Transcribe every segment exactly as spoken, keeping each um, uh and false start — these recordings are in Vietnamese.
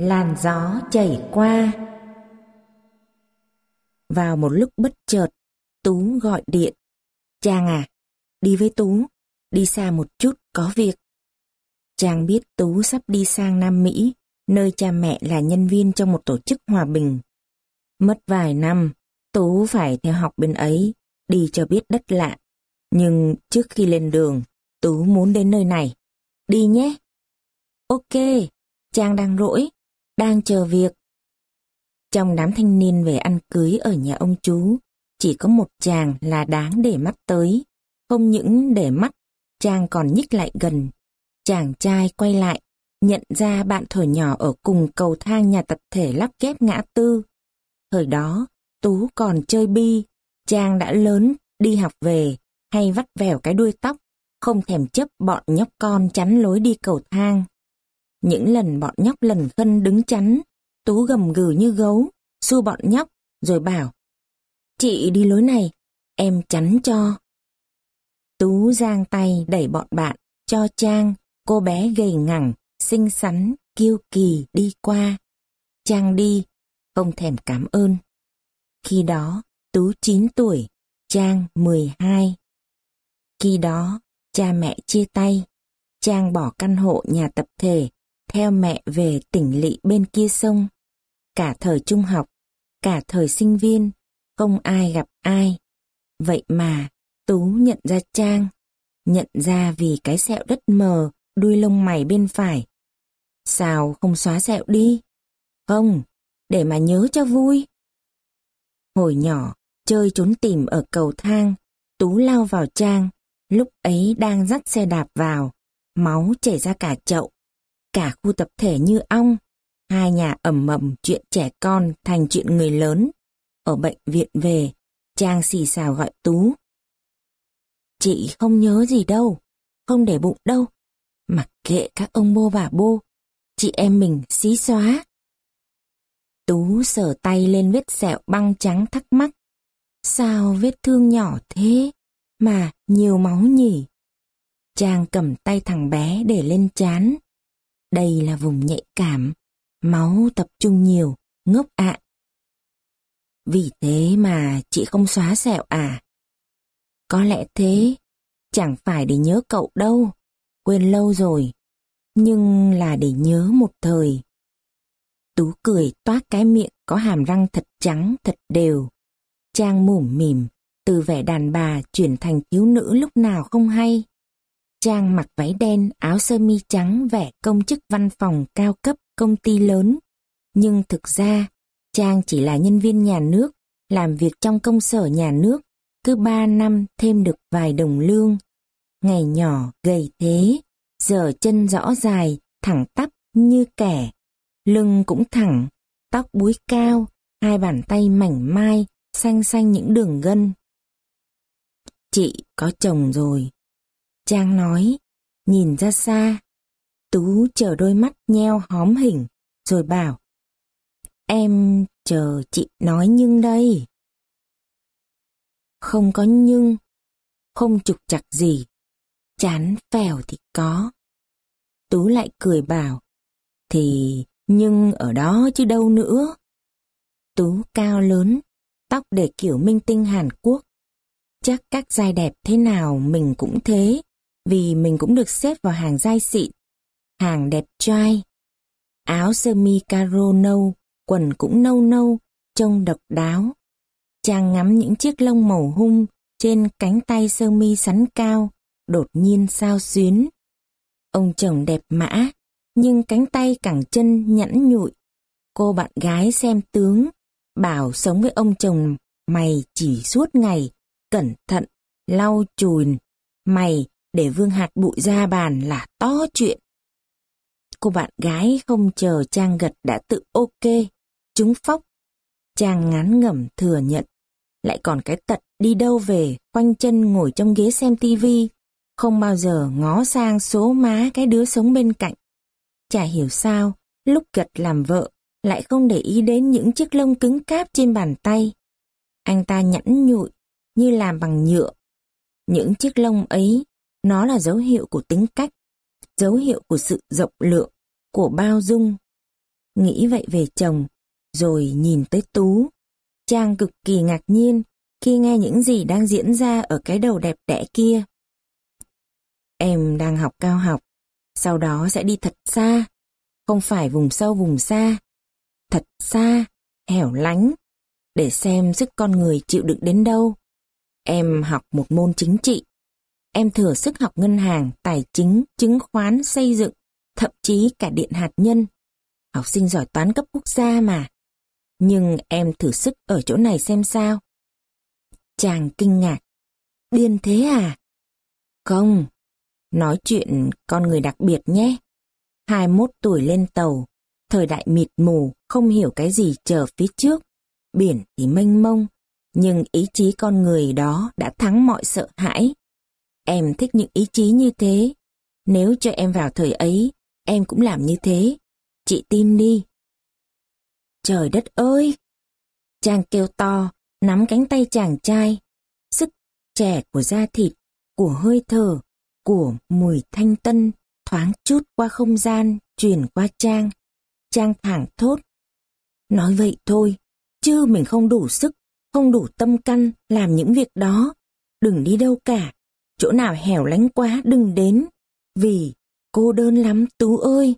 Làn gió chảy qua. Vào một lúc bất chợt, Tú gọi điện. Trang à, đi với Tú, đi xa một chút có việc. Trang biết Tú sắp đi sang Nam Mỹ, nơi cha mẹ là nhân viên trong một tổ chức hòa bình. Mất vài năm, Tú phải theo học bên ấy, đi cho biết đất lạ. Nhưng trước khi lên đường, Tú muốn đến nơi này. Đi nhé. Ok, Trang đang rỗi, đang chờ việc. Trong đám thanh niên về ăn cưới ở nhà ông chú, chỉ có một chàng là đáng để mắt tới. Không những để mắt, Trang còn nhích lại gần. Chàng trai quay lại, nhận ra bạn thuở nhỏ ở cùng cầu thang nhà tập thể lắp ghép ngã tư. Thời đó, Tú còn chơi bi, Trang đã lớn, đi học về, hay vắt vẻo cái đuôi tóc, không thèm chấp bọn nhóc con chắn lối đi cầu thang. Những lần bọn nhóc lần khân đứng chắn, Tú gầm gừ như gấu, xua bọn nhóc, rồi bảo: Chị đi lối này, em chắn cho. Tú giang tay đẩy bọn bạn, cho Trang, cô bé gầy ngẳng, xinh xắn, kiêu kỳ đi qua. Trang đi, không thèm cảm ơn. Khi đó, Tú chín tuổi, Trang mười hai. Khi đó, cha mẹ chia tay. Trang bỏ căn hộ nhà tập thể, theo mẹ về tỉnh lỵ bên kia sông. Cả thời trung học, cả thời sinh viên, không ai gặp ai. Vậy mà, Tú nhận ra Trang. Nhận ra vì cái sẹo đất mờ, đuôi lông mày bên phải. Sao không xóa sẹo đi? Không, để mà nhớ cho vui. Hồi nhỏ, chơi trốn tìm ở cầu thang, Tú lao vào Trang. Lúc ấy đang dắt xe đạp vào, máu chảy ra cả chậu. Cả khu tập thể như ong. Hai nhà ầm ầm chuyện trẻ con thành chuyện người lớn. Ở bệnh viện về, Trang xì xào gọi Tú. Chị không nhớ gì đâu, không để bụng đâu. Mặc kệ các ông bô bà bô, chị em mình xí xóa. Tú sờ tay lên vết sẹo băng trắng thắc mắc. Sao vết thương nhỏ thế, mà nhiều máu nhỉ? Trang cầm tay thằng bé để lên trán. Đây là vùng nhạy cảm, máu tập trung nhiều, ngốc ạ. Vì thế mà chị không xóa sẹo à? Có lẽ thế, chẳng phải để nhớ cậu đâu, quên lâu rồi, nhưng là để nhớ một thời. Tú cười toát cái miệng có hàm răng thật trắng thật đều. Trang mủm mỉm, từ vẻ đàn bà chuyển thành thiếu nữ lúc nào không hay. Trang mặc váy đen, áo sơ mi trắng vẻ công chức văn phòng cao cấp công ty lớn. Nhưng thực ra, Trang chỉ là nhân viên nhà nước, làm việc trong công sở nhà nước, cứ ba năm thêm được vài đồng lương. Ngày nhỏ gầy thế, giờ chân rõ dài, thẳng tắp như kẻ. Lưng cũng thẳng, tóc búi cao, hai bàn tay mảnh mai, xanh xanh những đường gân. Chị có chồng rồi. Trang nói, nhìn ra xa. Tú chờ đôi mắt nheo hóm hỉnh, rồi bảo: Em chờ chị nói nhưng đây. Không có nhưng, không trục trặc gì. Chán phèo thì có. Tú lại cười bảo: Thì nhưng ở đó chứ đâu nữa. Tú cao lớn, tóc để kiểu minh tinh Hàn Quốc. Chắc các giai đẹp thế nào mình cũng thế, vì mình cũng được xếp vào hàng giai xịn, hàng đẹp trai. Áo sơ mi caro nâu, quần cũng nâu nâu, trông độc đáo. Trang ngắm những chiếc lông màu hung trên cánh tay sơ mi sắn cao, đột nhiên xao xuyến. Ông chồng đẹp mã, nhưng cánh tay cẳng chân nhẵn nhụi. Cô bạn gái xem tướng, bảo sống với ông chồng mày chỉ suốt ngày, cẩn thận, lau chùi mày để vương hạt bụi ra bàn là to chuyện. Cô bạn gái không chờ Trang gật đã tự ok, trúng phóc. Trang ngán ngẩm thừa nhận, lại còn cái tật đi đâu về khoanh chân ngồi trong ghế xem tivi, không bao giờ ngó sang số má cái đứa sống bên cạnh. Chả hiểu sao, lúc gật làm vợ, lại không để ý đến những chiếc lông cứng cáp trên bàn tay. Anh ta nhẵn nhụi, như làm bằng nhựa. Những chiếc lông ấy, nó là dấu hiệu của tính cách, dấu hiệu của sự rộng lượng, của bao dung. nghĩ vậy về chồng, rồi nhìn tới Tú. Trang cực kỳ ngạc nhiên khi nghe những gì đang diễn ra ở cái đầu đẹp đẽ kia. Em đang học cao học, sau đó sẽ đi thật xa, không phải vùng sâu vùng xa, thật xa, hẻo lánh, để xem sức con người chịu đựng đến đâu. Em học một môn chính trị, em thừa sức học ngân hàng, tài chính, chứng khoán, xây dựng, thậm chí cả điện hạt nhân. Học sinh giỏi toán cấp quốc gia mà. Nhưng em thử sức ở chỗ này xem sao. Chàng kinh ngạc. Điên thế à? Không, nói chuyện con người đặc biệt nhé. hai mươi mốt tuổi lên tàu, thời đại mịt mù, không hiểu cái gì chờ phía trước. Biển thì mênh mông, nhưng ý chí con người đó đã thắng mọi sợ hãi. Em thích những ý chí như thế. Nếu cho em vào thời ấy, em cũng làm như thế. Chị tin đi. Trời đất ơi! Trang kêu to, nắm cánh tay chàng trai. Sức trẻ của da thịt, của hơi thở, của mùi thanh tân thoáng chút qua không gian, truyền qua Trang. Trang thảng thốt. Nói vậy thôi, chứ mình không đủ sức, không đủ tâm căn làm những việc đó. Đừng đi đâu cả, chỗ nào hẻo lánh quá đừng đến, vì cô đơn lắm Tú ơi.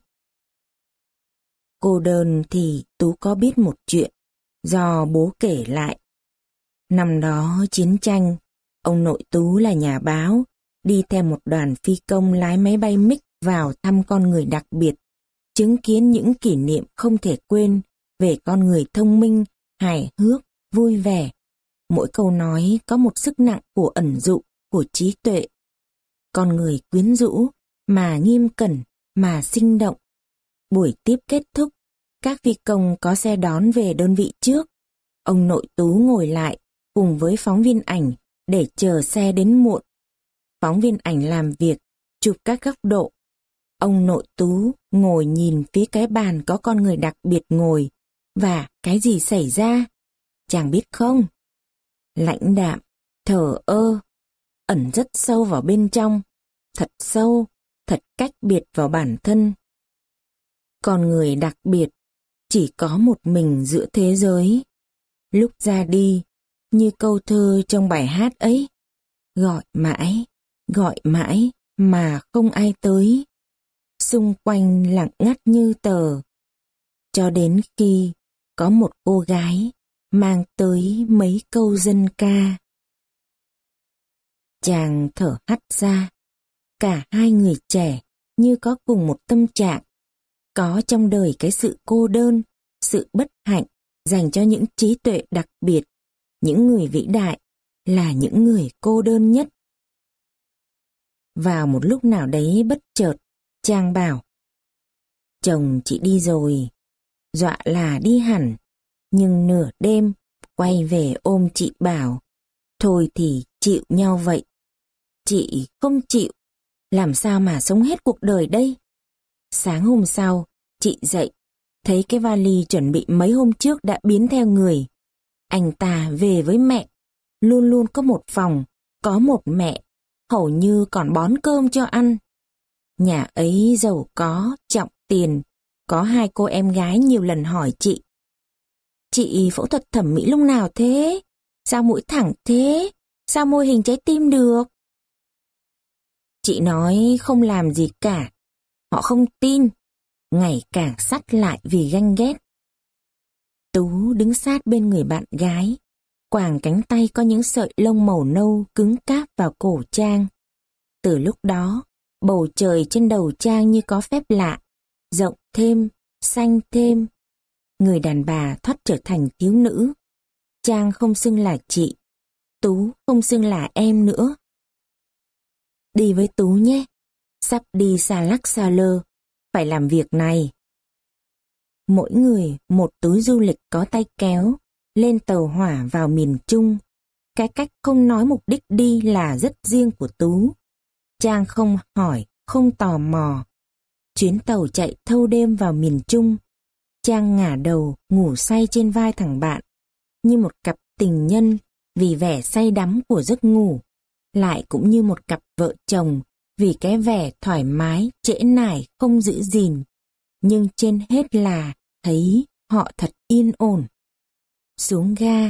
Cô đơn thì Tú có biết một chuyện, do bố kể lại. Năm đó chiến tranh, ông nội Tú là nhà báo, đi theo một đoàn phi công lái máy bay MiG vào thăm con người đặc biệt, chứng kiến những kỷ niệm không thể quên về con người thông minh, hài hước, vui vẻ. Mỗi câu nói có một sức nặng của ẩn dụ, của trí tuệ. Con người quyến rũ, mà nghiêm cẩn, mà sinh động. Buổi tiếp kết thúc, các phi công có xe đón về đơn vị trước. Ông nội Tú ngồi lại cùng với phóng viên ảnh để chờ xe đến muộn. Phóng viên ảnh làm việc, chụp các góc độ. Ông nội Tú ngồi nhìn phía cái bàn có con người đặc biệt ngồi. Và cái gì xảy ra? Chàng biết không? Lãnh đạm, thờ ơ, ẩn rất sâu vào bên trong, thật sâu, thật cách biệt vào bản thân. Con người đặc biệt, chỉ có một mình giữa thế giới. Lúc ra đi, như câu thơ trong bài hát ấy, gọi mãi, gọi mãi mà không ai tới. Xung quanh lặng ngắt như tờ, cho đến khi có một cô gái mang tới mấy câu dân ca. Chàng thở hắt ra, cả hai người trẻ như có cùng một tâm trạng, có trong đời cái sự cô đơn, sự bất hạnh dành cho những trí tuệ đặc biệt, những người vĩ đại là những người cô đơn nhất. Vào một lúc nào đấy bất chợt, Trang bảo, chồng chị đi rồi, dọa là đi hẳn, nhưng nửa đêm quay về ôm chị bảo, thôi thì chịu nhau vậy. Chị không chịu, làm sao mà sống hết cuộc đời đây? Sáng hôm sau, chị dậy, thấy cái vali chuẩn bị mấy hôm trước đã biến theo người. Anh ta về với mẹ, luôn luôn có một phòng, có một mẹ, hầu như còn bón cơm cho ăn. Nhà ấy giàu có, trọng tiền, có hai cô em gái nhiều lần hỏi chị. Chị phẫu thuật thẩm mỹ lúc nào thế? Sao mũi thẳng thế? Sao môi hình trái tim được? Chị nói không làm gì cả. Họ không tin, ngày càng sắt lại vì ganh ghét. Tú đứng sát bên người bạn gái, quàng cánh tay có những sợi lông màu nâu cứng cáp vào cổ Trang. Từ lúc đó, bầu trời trên đầu Trang như có phép lạ, rộng thêm, xanh thêm. Người đàn bà thoát trở thành thiếu nữ. Trang không xưng là chị, Tú không xưng là em nữa. Đi với Tú nhé, sắp đi xa lắc xa lơ, phải làm việc này. Mỗi người một túi du lịch có tay kéo, lên tàu hỏa vào miền Trung. Cái cách không nói mục đích đi là rất riêng của Tú. Trang không hỏi, không tò mò. Chuyến tàu chạy thâu đêm vào miền Trung. Trang ngả đầu ngủ say trên vai thằng bạn, như một cặp tình nhân vì vẻ say đắm của giấc ngủ, lại cũng như một cặp vợ chồng vì cái vẻ thoải mái, trễ nải, không giữ gìn. Nhưng trên hết là thấy họ thật yên ổn. Xuống ga.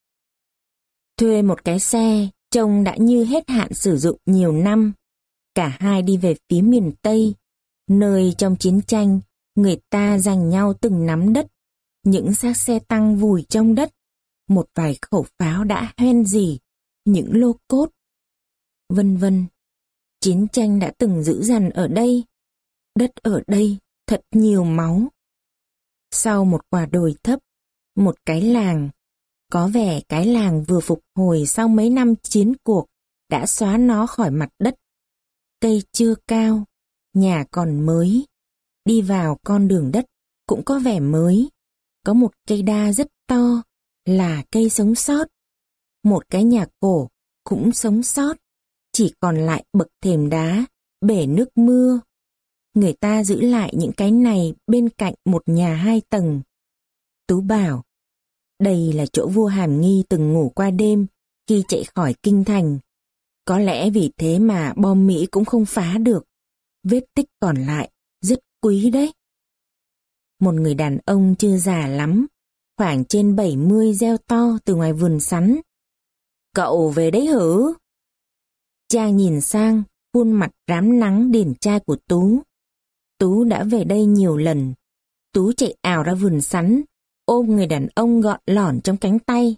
Thuê một cái xe, trông đã như hết hạn sử dụng nhiều năm. Cả hai đi về phía miền Tây, nơi trong chiến tranh, người ta giành nhau từng nắm đất, những xác xe tăng vùi trong đất, một vài khẩu pháo đã hoen rỉ, những lô cốt, vân vân. Chiến tranh đã từng dữ dằn ở đây, đất ở đây thật nhiều máu. Sau một quả đồi thấp, một cái làng, có vẻ cái làng vừa phục hồi sau mấy năm chiến cuộc đã xóa nó khỏi mặt đất. Cây chưa cao, nhà còn mới, đi vào con đường đất cũng có vẻ mới. Có một cây đa rất to, là cây sống sót. Một cái nhà cổ cũng sống sót, chỉ còn lại bậc thềm đá, bể nước mưa. Người ta giữ lại những cái này bên cạnh một nhà hai tầng. Tú bảo, đây là chỗ vua Hàm Nghi từng ngủ qua đêm khi chạy khỏi kinh thành. Có lẽ vì thế mà bom Mỹ cũng không phá được. Vết tích còn lại rất quý đấy. Một người đàn ông chưa già lắm, khoảng trên bảy mươi reo to từ ngoài vườn sắn. Cậu về đấy hử? Trang nhìn sang, khuôn mặt rám nắng điển trai của Tú. Tú đã về đây nhiều lần. Tú chạy ào ra vườn sắn, ôm người đàn ông gọn lỏn trong cánh tay.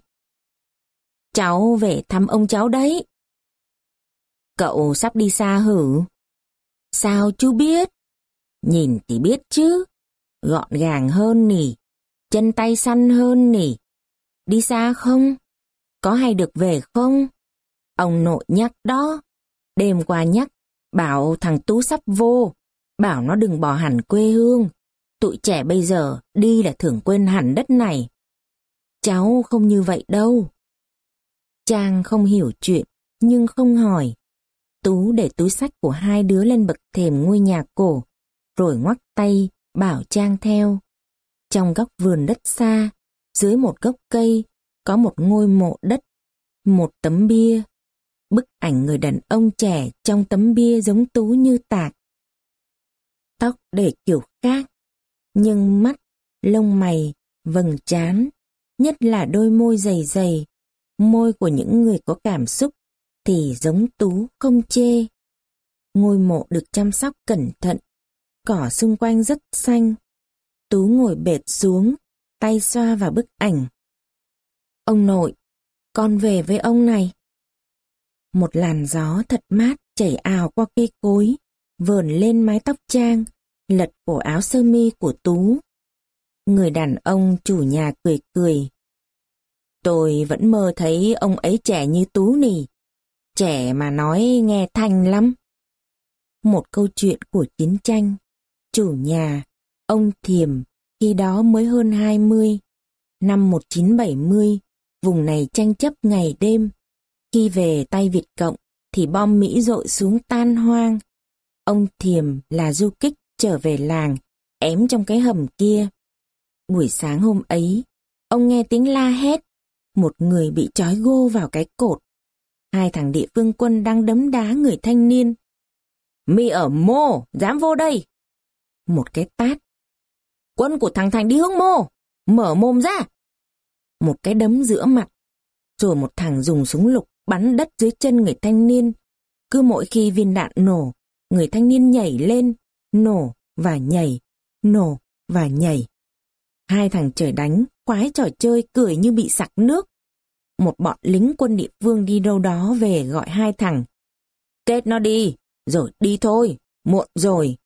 Cháu về thăm ông cháu đấy. Cậu sắp đi xa hử? Sao chú biết? Nhìn thì biết chứ. Gọn gàng hơn nỉ, chân tay săn hơn nỉ. Đi xa không? Có hay được về không? Ông nội nhắc đó. Đêm qua nhắc, bảo thằng Tú sắp vô. Bảo nó đừng bỏ hẳn quê hương. Tụi trẻ bây giờ đi là thường quên hẳn đất này. Cháu không như vậy đâu. Trang không hiểu chuyện, nhưng không hỏi. Tú để túi xách của hai đứa lên bậc thềm ngôi nhà cổ, rồi ngoắc tay, bảo Trang theo. Trong góc vườn đất xa, dưới một gốc cây, có một ngôi mộ đất, một tấm bia. Bức ảnh người đàn ông trẻ trong tấm bia giống Tú như tạc. Tóc để kiểu khác, nhưng mắt, lông mày, vầng trán, nhất là đôi môi dày dày, môi của những người có cảm xúc, thì giống Tú không chê. Ngôi mộ được chăm sóc cẩn thận, cỏ xung quanh rất xanh. Tú ngồi bệt xuống, tay xoa vào bức ảnh. Ông nội, con về với ông này. Một làn gió thật mát chảy ào qua cây cối, vờn lên mái tóc Trang, lật cổ áo sơ mi của Tú. Người đàn ông chủ nhà cười cười. Tôi vẫn mơ thấy ông ấy trẻ như Tú nì. Trẻ mà nói nghe thanh lắm. Một câu chuyện của chiến tranh. Chủ nhà, ông Thiềm, khi đó mới hơn hai mươi. Năm một nghìn chín trăm bảy mươi, vùng này tranh chấp ngày đêm. Khi về tay Việt Cộng thì bom Mỹ dội xuống tan hoang. Ông Thiềm là du kích trở về làng, ém trong cái hầm kia. Buổi sáng hôm ấy, ông nghe tiếng la hét. Một người bị trói gô vào cái cột. Hai thằng địa phương quân đang đấm đá người thanh niên. Mi ở mô, dám vô đây. Một cái tát. Quân của thằng Thành đi hướng mô, mở mồm ra. Một cái đấm giữa mặt. Rồi một thằng dùng súng lục bắn đất dưới chân người thanh niên. Cứ mỗi khi viên đạn nổ, người thanh niên nhảy lên, nổ và nhảy, nổ và nhảy. Hai thằng trời đánh, khoái trò chơi cười như bị sặc nước. Một bọn lính quân địa phương đi đâu đó về gọi hai thằng. Kết nó đi, rồi đi thôi, muộn rồi.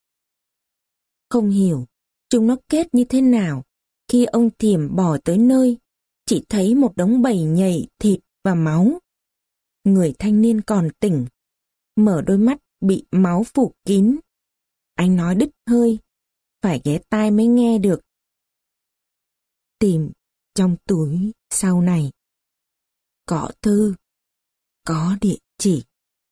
Không hiểu, chúng nó kết như thế nào. Khi ông Thiềm bò tới nơi, chỉ thấy một đống bầy nhầy thịt và máu. Người thanh niên còn tỉnh, mở đôi mắt bị máu phủ kín. Anh nói đứt hơi, phải ghé tai mới nghe được. Tìm trong túi sau này. Có thư, có địa chỉ.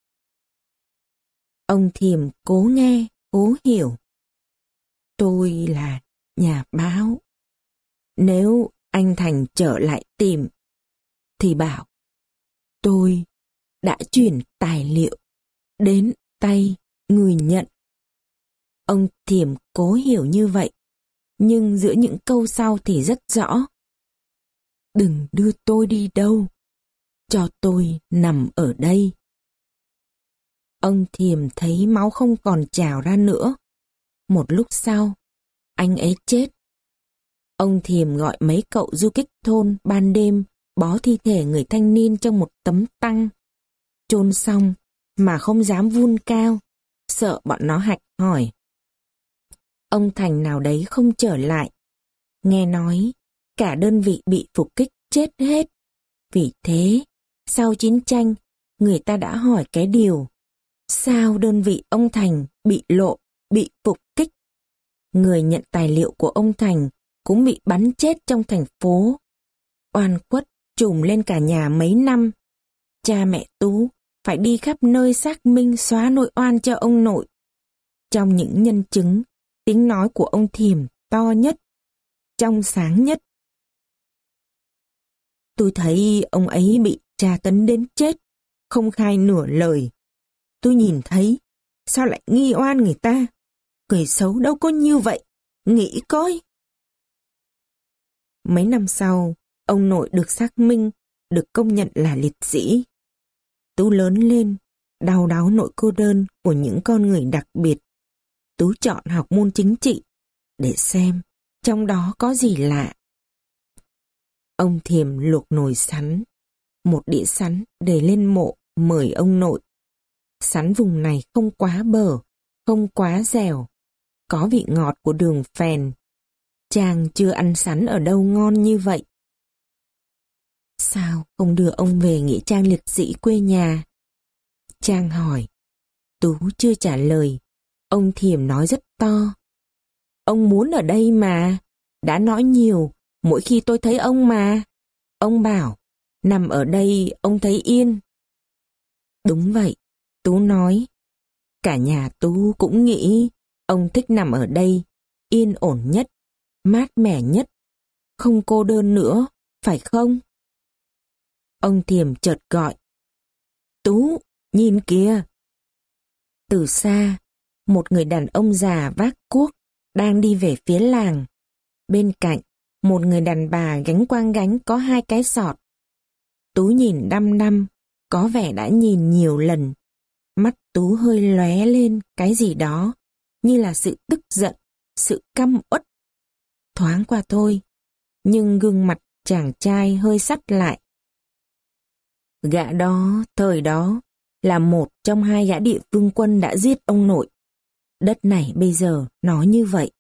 Ông Thiềm cố nghe, cố hiểu. Tôi là nhà báo. Nếu anh Thành trở lại tìm, thì bảo tôi đã chuyển tài liệu đến tay người nhận. Ông Thiềm cố hiểu như vậy, nhưng giữa những câu sau thì rất rõ. Đừng đưa tôi đi đâu, cho tôi nằm ở đây. Ông Thiềm thấy máu không còn trào ra nữa. Một lúc sau, anh ấy chết. Ông Thiềm gọi mấy cậu du kích thôn ban đêm bó thi thể người thanh niên trong một tấm tăng. Chôn xong mà không dám vun cao, sợ bọn nó hạch hỏi. Ông Thành nào đấy không trở lại. Nghe nói cả đơn vị bị phục kích chết hết. Vì thế, sau chiến tranh, người ta đã hỏi cái điều. Sao đơn vị ông Thành bị lộ, bị phục kích? Người nhận tài liệu của ông Thành cũng bị bắn chết trong thành phố. Oan khuất trùm lên cả nhà mấy năm. Cha mẹ Tú phải đi khắp nơi xác minh xóa nỗi oan cho ông nội. Trong những nhân chứng, tiếng nói của ông Thiềm to nhất, trong sáng nhất. Tôi thấy ông ấy bị tra tấn đến chết, không khai nửa lời. Tôi nhìn thấy, sao lại nghi oan người ta? Người xấu đâu có như vậy, nghĩ coi. Mấy năm sau, ông nội được xác minh, được công nhận là liệt sĩ. Tú lớn lên, đau đáu nỗi cô đơn của những con người đặc biệt. Tú chọn học môn chính trị, để xem trong đó có gì lạ. Ông Thiềm luộc nồi sắn, một đĩa sắn để lên mộ mời ông nội. Sắn vùng này không quá bở, không quá dẻo, có vị ngọt của đường phèn. Chàng chưa ăn sắn ở đâu ngon như vậy. Sao không đưa ông về nghĩa trang liệt sĩ quê nhà? Chàng hỏi. Tú chưa trả lời. Ông Thiềm nói rất to. Ông muốn ở đây mà. Đã nói nhiều, mỗi khi tôi thấy ông mà. Ông bảo, nằm ở đây ông thấy yên. Đúng vậy, Tú nói. Cả nhà Tú cũng nghĩ ông thích nằm ở đây, yên ổn nhất, mát mẻ nhất, không cô đơn nữa, phải không? Ông Thiềm chợt gọi. Tú, nhìn kìa. Từ xa, một người đàn ông già vác cuốc đang đi về phía làng. Bên cạnh, một người đàn bà gánh quang gánh có hai cái sọt. Tú nhìn đăm đăm, có vẻ đã nhìn nhiều lần. Mắt Tú hơi lóe lên cái gì đó, như là sự tức giận, sự căm uất. Thoáng qua thôi, nhưng gương mặt chàng trai hơi sắt lại. Gã đó, thời đó, là một trong hai gã địa phương quân đã giết ông nội. Đất này bây giờ nó như vậy.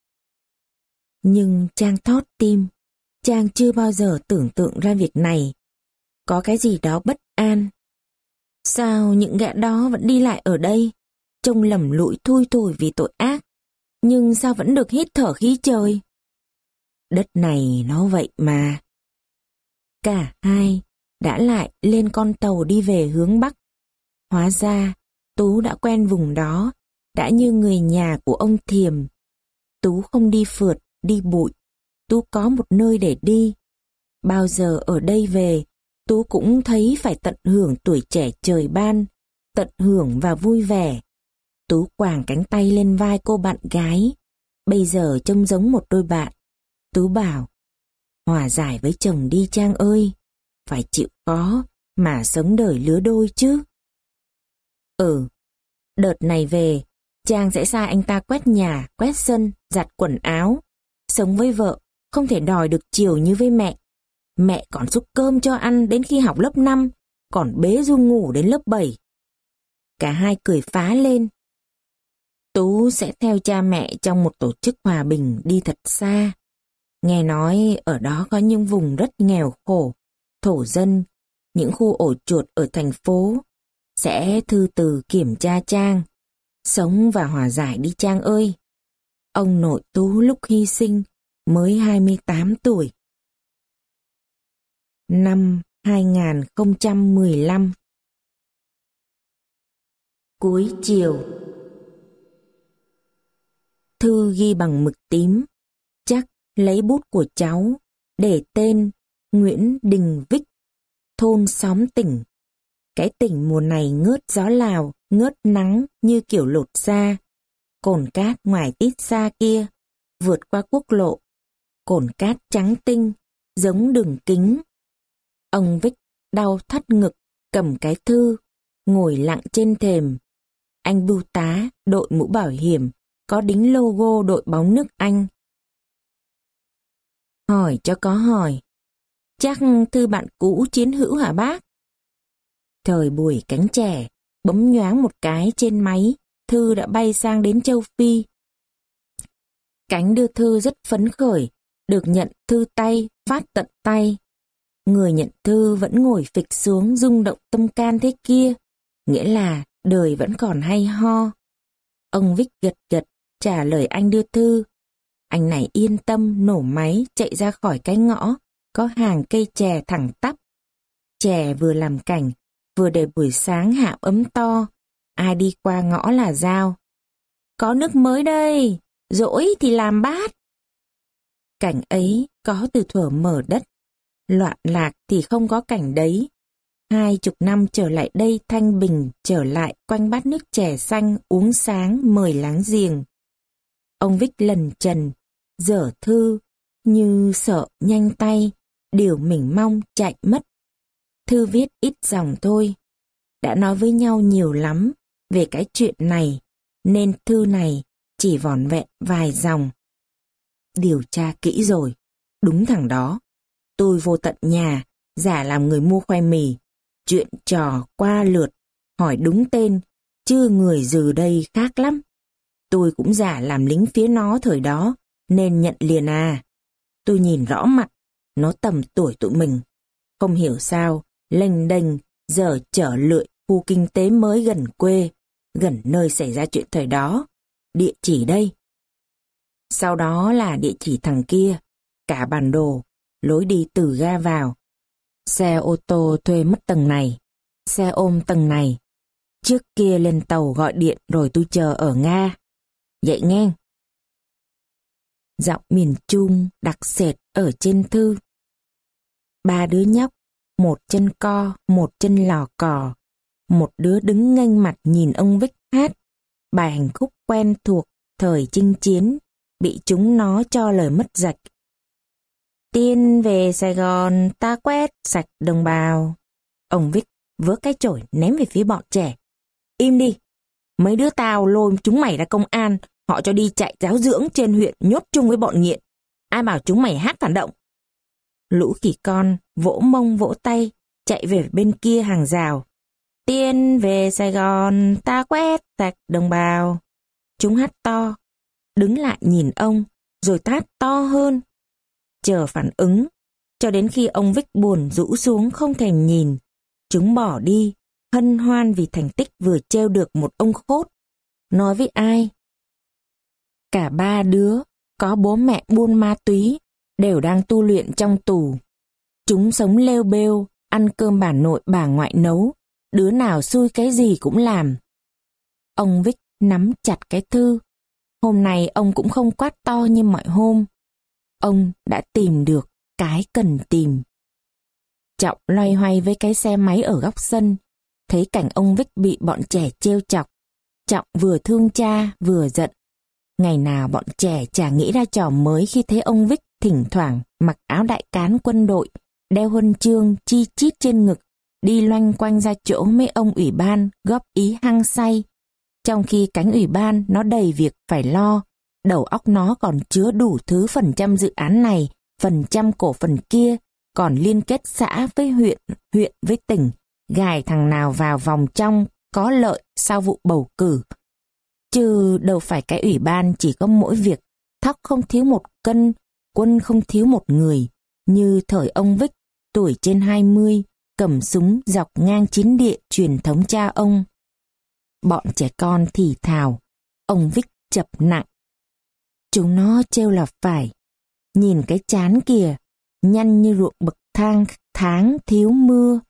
Nhưng Trang thót tim, Trang chưa bao giờ tưởng tượng ra việc này. Có cái gì đó bất an. Sao những gã đó vẫn đi lại ở đây, trông lầm lũi thui thủi vì tội ác, nhưng sao vẫn được hít thở khí trời? Đất này nó vậy mà. Cả hai đã lại lên con tàu đi về hướng Bắc. Hóa ra, Tú đã quen vùng đó, đã như người nhà của ông Thiềm. Tú không đi phượt, đi bụi. Tú có một nơi để đi. Bao giờ ở đây về, Tú cũng thấy phải tận hưởng tuổi trẻ trời ban, tận hưởng và vui vẻ. Tú quàng cánh tay lên vai cô bạn gái. Bây giờ trông giống một đôi bạn. Tú bảo, hòa giải với chồng đi Trang ơi, phải chịu khó mà sống đời lứa đôi chứ. Ừ, đợt này về, Trang sẽ sai anh ta quét nhà, quét sân, giặt quần áo. Sống với vợ, không thể đòi được chiều như với mẹ. Mẹ còn xúc cơm cho ăn đến khi học lớp năm, còn bế Du ngủ đến lớp bảy. Cả hai cười phá lên. Tú sẽ theo cha mẹ trong một tổ chức hòa bình đi thật xa. Nghe nói ở đó có những vùng rất nghèo khổ, thổ dân, những khu ổ chuột ở thành phố. Sẽ thư từ kiểm tra Trang. Sống và hòa giải đi Trang ơi. Ông nội Tú lúc hy sinh mới hai mươi tám tuổi. Năm hai nghìn không trăm mười lăm. Cuối chiều. Thư ghi bằng mực tím. Chắc lấy bút của cháu, để tên Nguyễn Đình Vích, thôn Xóm Tỉnh. Cái tỉnh mùa này ngớt gió Lào, ngớt nắng như kiểu lột da. Cồn cát ngoài tít xa kia, vượt qua quốc lộ, cồn cát trắng tinh, giống đường kính. Ông Vích đau thắt ngực, cầm cái thư, ngồi lặng trên thềm. Anh bưu tá đội mũ bảo hiểm, có đính logo đội bóng nước Anh. Hỏi cho có hỏi. Chắc thư bạn cũ chiến hữu hả bác? Thời buổi cánh trẻ, bấm nhoáng một cái trên máy, thư đã bay sang đến châu Phi. Cánh đưa thư rất phấn khởi, được nhận thư tay, phát tận tay. Người nhận thư vẫn ngồi phịch xuống rung động tâm can thế kia, nghĩa là đời vẫn còn hay ho. Ông Vích gật gật, trả lời anh đưa thư. Anh này yên tâm nổ máy chạy ra khỏi cái ngõ, có hàng cây chè thẳng tắp. Chè vừa làm cảnh, vừa để buổi sáng hạ ấm to, ai đi qua ngõ là giao. Có nước mới đây, dỗi thì làm bát. Cảnh ấy có từ thuở mở đất, loạn lạc thì không có cảnh đấy. Hai chục năm trở lại đây thanh bình trở lại quanh bát nước chè xanh uống sáng mời láng giềng. Ông Vích lần trần, dở thư, như sợ nhanh tay, điều mình mong chạy mất. Thư viết ít dòng thôi, đã nói với nhau nhiều lắm về cái chuyện này, nên thư này chỉ vỏn vẹn vài dòng. Điều tra kỹ rồi, đúng thằng đó. Tôi vô tận nhà, giả làm người mua khoai mì, chuyện trò qua lượt, hỏi đúng tên, chứ người từ đây khác lắm. Tôi cũng giả làm lính phía nó thời đó, nên nhận liền à. Tôi nhìn rõ mặt, nó tầm tuổi tụi mình. Không hiểu sao, lênh đênh, giờ trở lượi khu kinh tế mới gần quê, gần nơi xảy ra chuyện thời đó. Địa chỉ đây. Sau đó là địa chỉ thằng kia, cả bản đồ, lối đi từ ga vào. Xe ô tô thuê mất tầng này, xe ôm tầng này. Trước kia lên tàu gọi điện rồi tôi chờ ở Nga. Vậy nghe. Giọng miền Trung đặc sệt ở trên thư. Ba đứa nhóc, một chân co, một chân lò cò. Một đứa đứng nghênh mặt nhìn ông Vích hát. Bài hành khúc quen thuộc thời chinh chiến, bị chúng nó cho lời mất rạch. Tiên về Sài Gòn, ta quét sạch đồng bào. Ông Vích vớ cái chổi ném về phía bọn trẻ. Im đi, mấy đứa tao lôi chúng mày ra công an, họ cho đi chạy giáo dưỡng trên huyện nhốt chung với bọn nghiện. Ai bảo chúng mày hát phản động? Lũ khỉ con vỗ mông vỗ tay, chạy về bên kia hàng rào. Tiên về Sài Gòn, ta quét sạch đồng bào. Chúng hát to, đứng lại nhìn ông, rồi tát to hơn. Chờ phản ứng, cho đến khi ông Vích buồn rũ xuống không thèm nhìn. Chúng bỏ đi, hân hoan vì thành tích vừa trêu được một ông khốt. Nói với ai? Cả ba đứa, có bố mẹ buôn ma túy, đều đang tu luyện trong tù. Chúng sống lêu bêu, ăn cơm bà nội bà ngoại nấu, đứa nào xui cái gì cũng làm. Ông Vích nắm chặt cái thư. Hôm nay ông cũng không quát to như mọi hôm. Ông đã tìm được cái cần tìm. Trọng loay hoay với cái xe máy ở góc sân, thấy cảnh ông Vích bị bọn trẻ trêu chọc. Trọng vừa thương cha vừa giận. Ngày nào bọn trẻ chả nghĩ ra trò mới khi thấy ông Vích thỉnh thoảng mặc áo đại cán quân đội, đeo huân chương chi chít trên ngực, đi loanh quanh ra chỗ mấy ông ủy ban góp ý hăng say. Trong khi cánh ủy ban nó đầy việc phải lo, đầu óc nó còn chứa đủ thứ phần trăm dự án này, phần trăm cổ phần kia, còn liên kết xã với huyện, huyện với tỉnh, gài thằng nào vào vòng trong có lợi sau vụ bầu cử. Chứ đâu phải cái ủy ban chỉ có mỗi việc thóc không thiếu một cân, quân không thiếu một người, như thời ông Vích, tuổi trên hai mươi, cầm súng dọc ngang chiến địa truyền thống cha ông. Bọn trẻ con thì thào, ông Vích chập nặng. Chúng nó trêu là phải. Nhìn cái chán kìa, nhăn như ruộng bậc thang tháng thiếu mưa.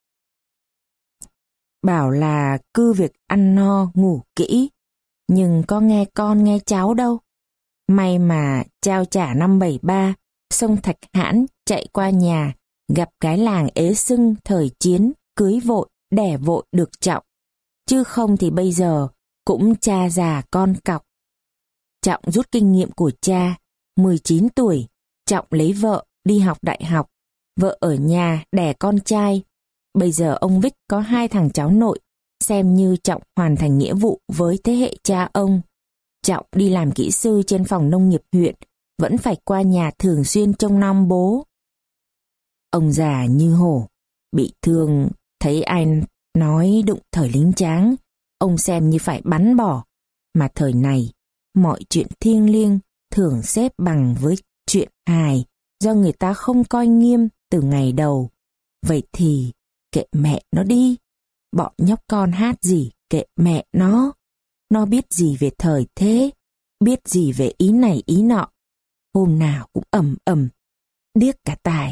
Bảo là cứ việc ăn no ngủ kỹ, nhưng có nghe con nghe cháu đâu. May mà trao trả năm bảy ba, sông Thạch Hãn chạy qua nhà, gặp cái làng ế sưng thời chiến, cưới vội, đẻ vội được Trọng. Chứ không thì bây giờ cũng cha già con cọc. Trọng rút kinh nghiệm của cha, mười chín tuổi, Trọng lấy vợ, đi học đại học. Vợ ở nhà đẻ con trai. Bây giờ ông Vích có hai thằng cháu nội, xem như Trọng hoàn thành nghĩa vụ với thế hệ cha ông. Trọng đi làm kỹ sư trên phòng nông nghiệp huyện, vẫn phải qua nhà thường xuyên trông nom bố. Ông già như hổ, bị thương, thấy ai nói đụng thời lính tráng, ông xem như phải bắn bỏ. Mà thời này, mọi chuyện thiêng liêng thường xếp bằng với chuyện hài, do người ta không coi nghiêm từ ngày đầu. Vậy thì kệ mẹ nó đi, bọn nhóc con hát gì kệ mẹ nó. Nó biết gì về thời thế, biết gì về ý này ý nọ, hôm nào cũng ầm ầm, điếc cả tai.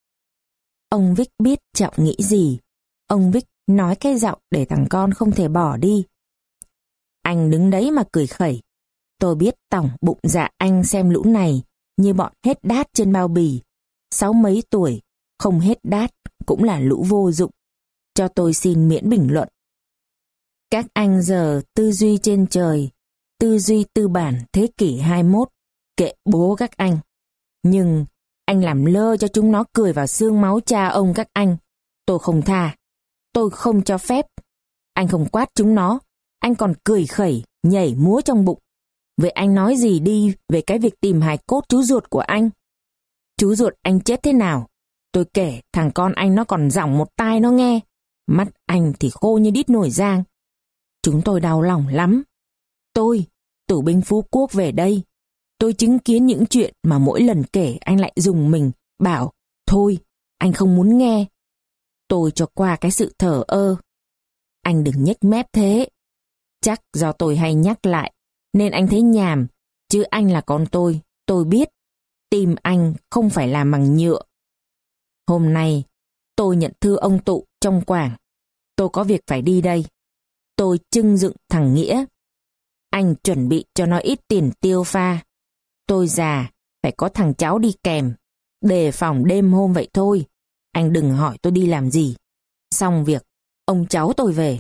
Ông Vích biết Trọng nghĩ gì. Ông Vích nói cái giọng để thằng con không thể bỏ đi. Anh đứng đấy mà cười khẩy. Tôi biết tỏng bụng dạ anh xem lũ này như bọn hết đát trên bao bì. Sáu mấy tuổi, không hết đát cũng là lũ vô dụng. Cho tôi xin miễn bình luận. Các anh giờ tư duy trên trời, tư duy tư bản thế kỷ hai mươi mốt, kệ bố các anh. Nhưng anh làm lơ cho chúng nó cười vào xương máu cha ông các anh. Tôi không tha, tôi không cho phép. Anh không quát chúng nó, anh còn cười khẩy, nhảy múa trong bụng. Vậy anh nói gì đi về cái việc tìm hài cốt chú ruột của anh? Chú ruột anh chết thế nào? Tôi kể thằng con anh nó còn giỏng một tai nó nghe. Mắt anh thì khô như đít nổi giang. Chúng tôi đau lòng lắm. Tôi, tù binh Phú Quốc về đây. Tôi chứng kiến những chuyện mà mỗi lần kể anh lại dùng mình, bảo, thôi, anh không muốn nghe. Tôi cho qua cái sự thờ ơ. Anh đừng nhếch mép thế. Chắc do tôi hay nhắc lại, nên anh thấy nhàm, chứ anh là con tôi, tôi biết. Tim anh không phải làm bằng nhựa. Hôm nay, tôi nhận thư ông Tụ trong Quảng. Tôi có việc phải đi đây. Tôi trưng dựng thằng Nghĩa. Anh chuẩn bị cho nó ít tiền tiêu pha. Tôi già, phải có thằng cháu đi kèm. Đề phòng đêm hôm vậy thôi. Anh đừng hỏi tôi đi làm gì. Xong việc, ông cháu tôi về.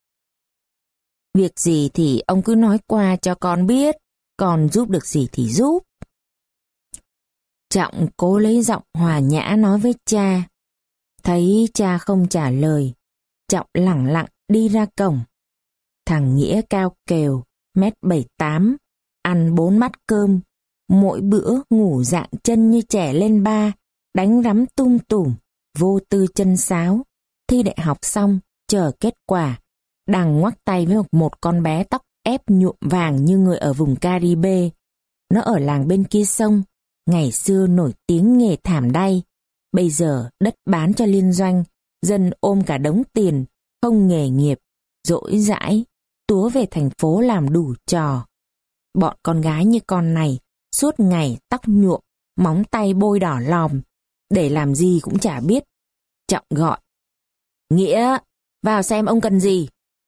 Việc gì thì ông cứ nói qua cho con biết. Con giúp được gì thì giúp. Trọng cố lấy giọng hòa nhã nói với cha. Thấy cha không trả lời, Trọng lẳng lặng đi ra cổng. Thằng Nghĩa cao kèo, mét bảy tám, ăn bốn bát cơm, mỗi bữa ngủ dạng chân như trẻ lên ba, đánh rắm tung tủm, vô tư chân sáo. Thi đại học xong, chờ kết quả, đang ngoắc tay với một con bé tóc ép nhuộm vàng như người ở vùng Caribe. Nó ở làng bên kia sông, ngày xưa nổi tiếng nghề thảm đay. Bây giờ đất bán cho liên doanh, dân ôm cả đống tiền, không nghề nghiệp, dỗi dãi, túa về thành phố làm đủ trò. Bọn con gái như con này, suốt ngày tóc nhuộm, móng tay bôi đỏ lòm, để làm gì cũng chả biết. Trọng gọi. Nghĩa, vào xem ông cần gì.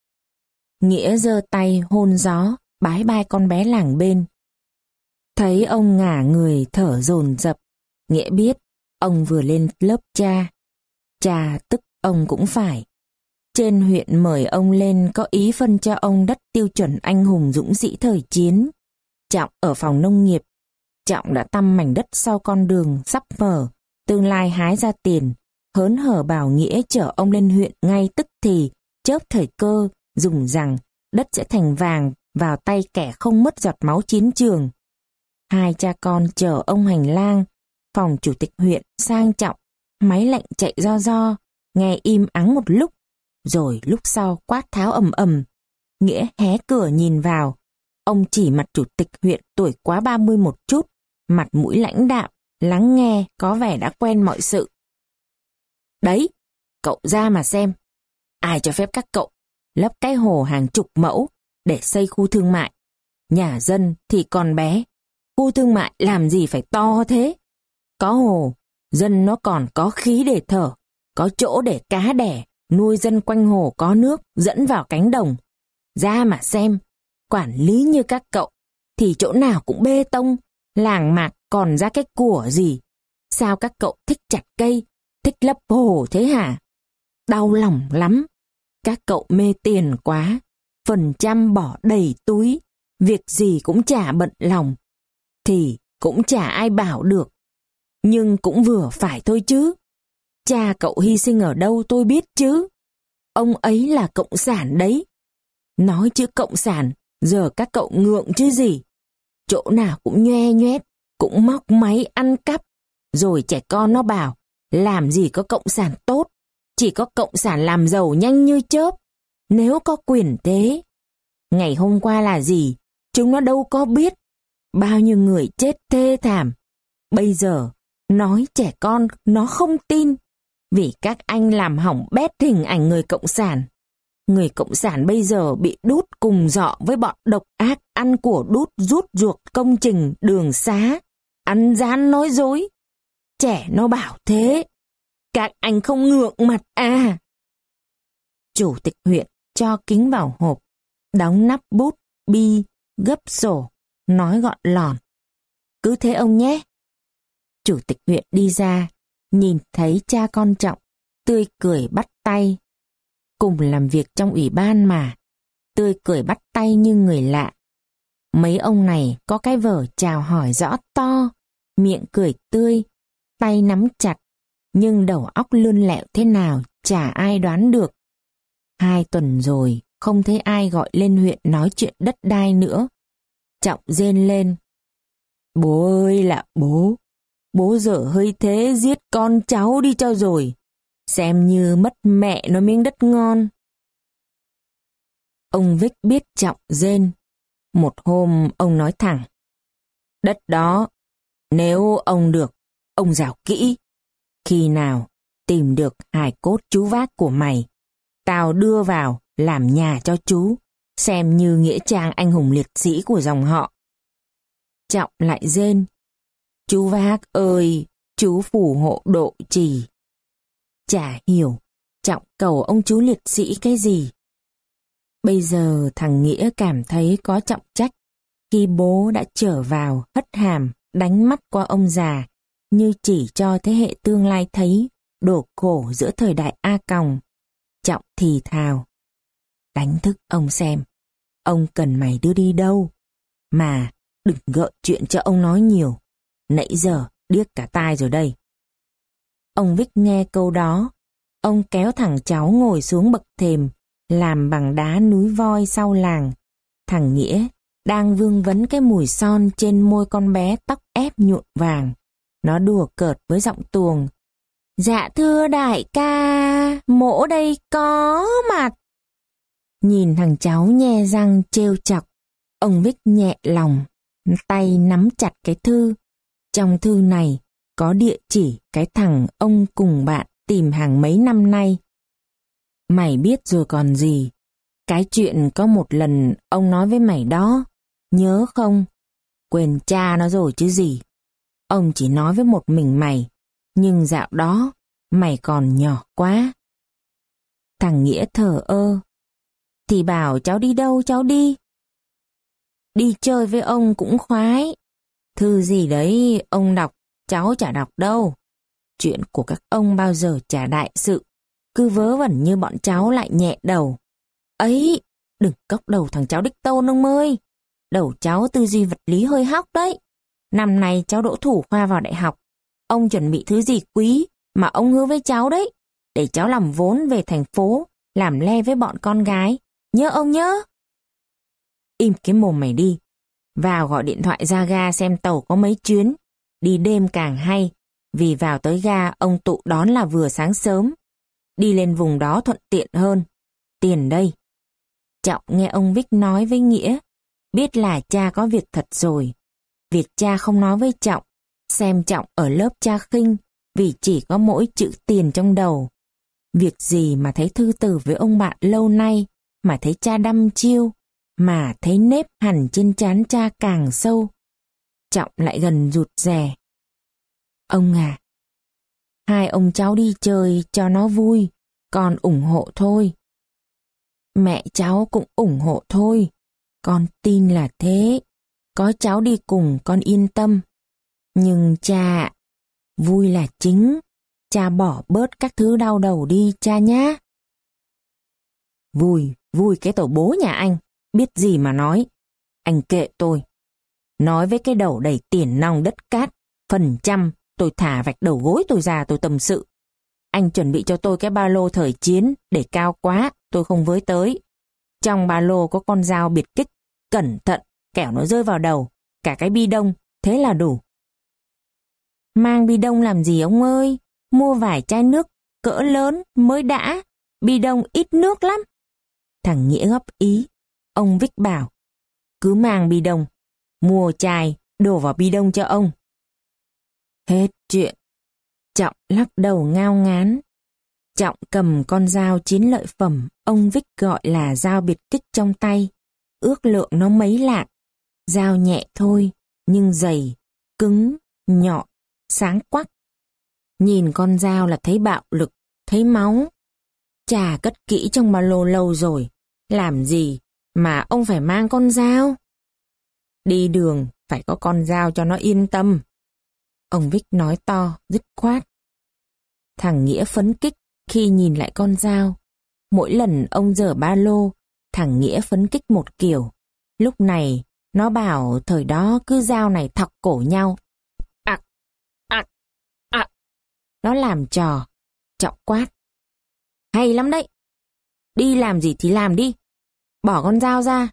Nghĩa giơ tay hôn gió, bái bai con bé làng bên. Thấy ông ngả người thở dồn dập, Nghĩa biết ông vừa lên lớp cha. Cha tức ông cũng phải. Trên huyện mời ông lên có ý phân cho ông đất tiêu chuẩn anh hùng dũng sĩ thời chiến. Trọng ở phòng nông nghiệp. Trọng đã tăm mảnh đất sau con đường sắp mở, tương lai hái ra tiền. Hớn hở bảo Nghĩa chở ông lên huyện ngay tức thì, chớp thời cơ, dùng rằng đất sẽ thành vàng vào tay kẻ không mất giọt máu chiến trường. Hai cha con chở ông hành lang, phòng chủ tịch huyện sang trọng, máy lạnh chạy do do, nghe im ắng một lúc, rồi lúc sau quát tháo ầm ầm. Nghĩa hé cửa nhìn vào, ông chỉ mặt chủ tịch huyện tuổi quá ba mươi một chút, mặt mũi lãnh đạm, lắng nghe có vẻ đã quen mọi sự. Đấy, cậu ra mà xem, ai cho phép các cậu lấp cái hồ hàng chục mẫu để xây khu thương mại. Nhà dân thì còn bé, khu thương mại làm gì phải to thế? Có hồ, dân nó còn có khí để thở, có chỗ để cá đẻ, nuôi dân quanh hồ có nước dẫn vào cánh đồng. Ra mà xem, quản lý như các cậu, thì chỗ nào cũng bê tông, làng mạc còn ra cái của gì. Sao các cậu thích chặt cây, thích lấp hồ thế hả? Đau lòng lắm, các cậu mê tiền quá, phần trăm bỏ đầy túi, việc gì cũng chả bận lòng. Thì cũng chả ai bảo được, Nhưng cũng vừa phải thôi chứ. Cha cậu hy sinh ở đâu tôi biết chứ. Ông ấy là cộng sản đấy. Nói chữ cộng sản, giờ các cậu ngượng chứ gì. Chỗ nào cũng nhoe nhoét, cũng móc máy ăn cắp. Rồi trẻ con nó bảo, làm gì có cộng sản tốt, chỉ có cộng sản làm giàu nhanh như chớp. Nếu có quyền thế. Ngày hôm qua là gì, chúng nó đâu có biết. Bao nhiêu người chết thê thảm. Bây giờ, nói trẻ con nó không tin. Vì các anh làm hỏng bét hình ảnh người cộng sản. Người cộng sản bây giờ bị đút cùng dọ với bọn độc ác ăn của đút rút ruột công trình đường xá, ăn gian nói dối. Trẻ nó bảo thế. Các anh không ngượng mặt à? Chủ tịch huyện cho kính vào hộp, đóng nắp bút, bi, gấp sổ, nói gọn lòn. Cứ thế ông nhé. Chủ tịch huyện đi ra, nhìn thấy cha con Trọng, tươi cười bắt tay. Cùng làm việc trong ủy ban mà, tươi cười bắt tay như người lạ. Mấy ông này có cái vở chào hỏi rõ to, miệng cười tươi, tay nắm chặt, nhưng đầu óc lươn lẹo thế nào chả ai đoán được. Hai tuần rồi, không thấy ai gọi lên huyện nói chuyện đất đai nữa. Trọng rên lên. Bố ơi là bố, bố dở hơi thế giết con cháu đi cho rồi. Xem như mất mẹ nó miếng đất ngon. Ông Vích biết Trọng rên. Một hôm ông nói thẳng. Đất đó, nếu ông được, ông rào kỹ. Khi nào tìm được hài cốt chú Vác của mày, tao đưa vào làm nhà cho chú, xem như nghĩa trang anh hùng liệt sĩ của dòng họ. Trọng lại rên. Chú Vác ơi, chú phù hộ độ trì. Chả hiểu, Trọng cầu ông chú liệt sĩ cái gì. Bây giờ thằng Nghĩa cảm thấy có trọng trách khi bố đã trở vào hất hàm, đánh mắt qua ông già, như chỉ cho thế hệ tương lai thấy đổ khổ giữa thời đại A Còng. Trọng thì thào. Đánh thức ông xem, ông cần mày đưa đi đâu. Mà đừng gợi chuyện cho ông nói nhiều, nãy giờ điếc cả tai rồi đây. Ông Vích nghe câu đó, ông kéo thằng cháu ngồi xuống bậc thềm, làm bằng đá núi voi sau làng. Thằng Nghĩa đang vương vấn cái mùi son trên môi con bé tóc ép nhuộm vàng. Nó đùa cợt với giọng tuồng. Dạ thưa đại ca, mỗ đây có mặt. Nhìn thằng cháu nhe răng trêu chọc, ông Vích nhẹ lòng, tay nắm chặt cái thư. Trong thư này có địa chỉ cái thằng ông cùng bạn tìm hàng mấy năm nay. Mày biết rồi còn gì. Cái chuyện có một lần ông nói với mày đó, nhớ không? Quên cha nó rồi chứ gì. Ông chỉ nói với một mình mày, nhưng dạo đó mày còn nhỏ quá. Thằng Nghĩa thờ ơ. Thì bảo cháu đi đâu cháu đi. Đi chơi với ông cũng khoái. Thư gì đấy ông đọc, cháu chả đọc đâu. Chuyện của các ông bao giờ chả đại sự. Cứ vớ vẩn như bọn cháu lại nhẹ đầu. Ấy, đừng cốc đầu thằng cháu đích tôn ông ơi. Đầu cháu tư duy vật lý hơi hóc đấy. Năm nay cháu đỗ thủ khoa vào đại học. Ông chuẩn bị thứ gì quý mà ông hứa với cháu đấy. Để cháu làm vốn về thành phố, làm le với bọn con gái. Nhớ ông nhớ. Im cái mồm mày đi. Vào gọi điện thoại ra ga xem tàu có mấy chuyến. Đi đêm càng hay. Vì vào tới ga ông tụ đón là vừa sáng sớm. Đi lên vùng đó thuận tiện hơn. Tiền đây. Trọng nghe ông Vích nói với Nghĩa. Biết là cha có việc thật rồi. Việc cha không nói với Trọng. Xem Trọng ở lớp cha khinh. Vì chỉ có mỗi chữ tiền trong đầu. Việc gì mà thấy thư từ với ông bạn lâu nay. Mà thấy cha đăm chiêu. Mà thấy nếp hằn trên trán cha càng sâu. Trọng lại gần rụt rè. Ông à, hai ông cháu đi chơi cho nó vui, con ủng hộ thôi. Mẹ cháu cũng ủng hộ thôi, con tin là thế. Có cháu đi cùng con yên tâm. Nhưng cha, vui là chính. Cha bỏ bớt các thứ đau đầu đi cha nhá. Vui, vui cái tổ bố nhà anh, biết gì mà nói. Anh kệ tôi. Nói với cái đầu đầy tiền nong đất cát, phần trăm tôi thả vạch đầu gối tôi ra tôi tâm sự. Anh chuẩn bị cho tôi cái ba lô thời chiến, để cao quá, tôi không với tới. Trong ba lô có con dao biệt kích, cẩn thận, kẻo nó rơi vào đầu, cả cái bi đông, thế là đủ. Mang bi đông làm gì ông ơi? Mua vài chai nước cỡ lớn mới đã, bi đông ít nước lắm. Thằng Nghĩa góp ý, ông Vích bảo, cứ mang bi đông, mua chai, đổ vào bi đông cho ông. Hết chuyện. Trọng lắc đầu ngao ngán. Trọng cầm con dao chiến lợi phẩm ông Vích gọi là dao biệt kích trong tay, ước lượng nó mấy lạng. Dao nhẹ thôi, nhưng dày, cứng, nhọn, sáng quắc. Nhìn con dao là thấy bạo lực, thấy máu. Chà, cất kỹ trong ba lô lâu rồi, làm gì mà ông phải mang con dao? Đi đường phải có con dao cho nó yên tâm. Ông Vích nói to, dứt khoát. Thằng Nghĩa phấn kích khi nhìn lại con dao. Mỗi lần ông dở ba lô, thằng Nghĩa phấn kích một kiểu. Lúc này, nó bảo thời đó cứ dao này thọc cổ nhau. Ặc, ặc, ặc. Nó làm trò. Trọng quát. Hay lắm đấy. Đi làm gì thì làm đi. Bỏ con dao ra.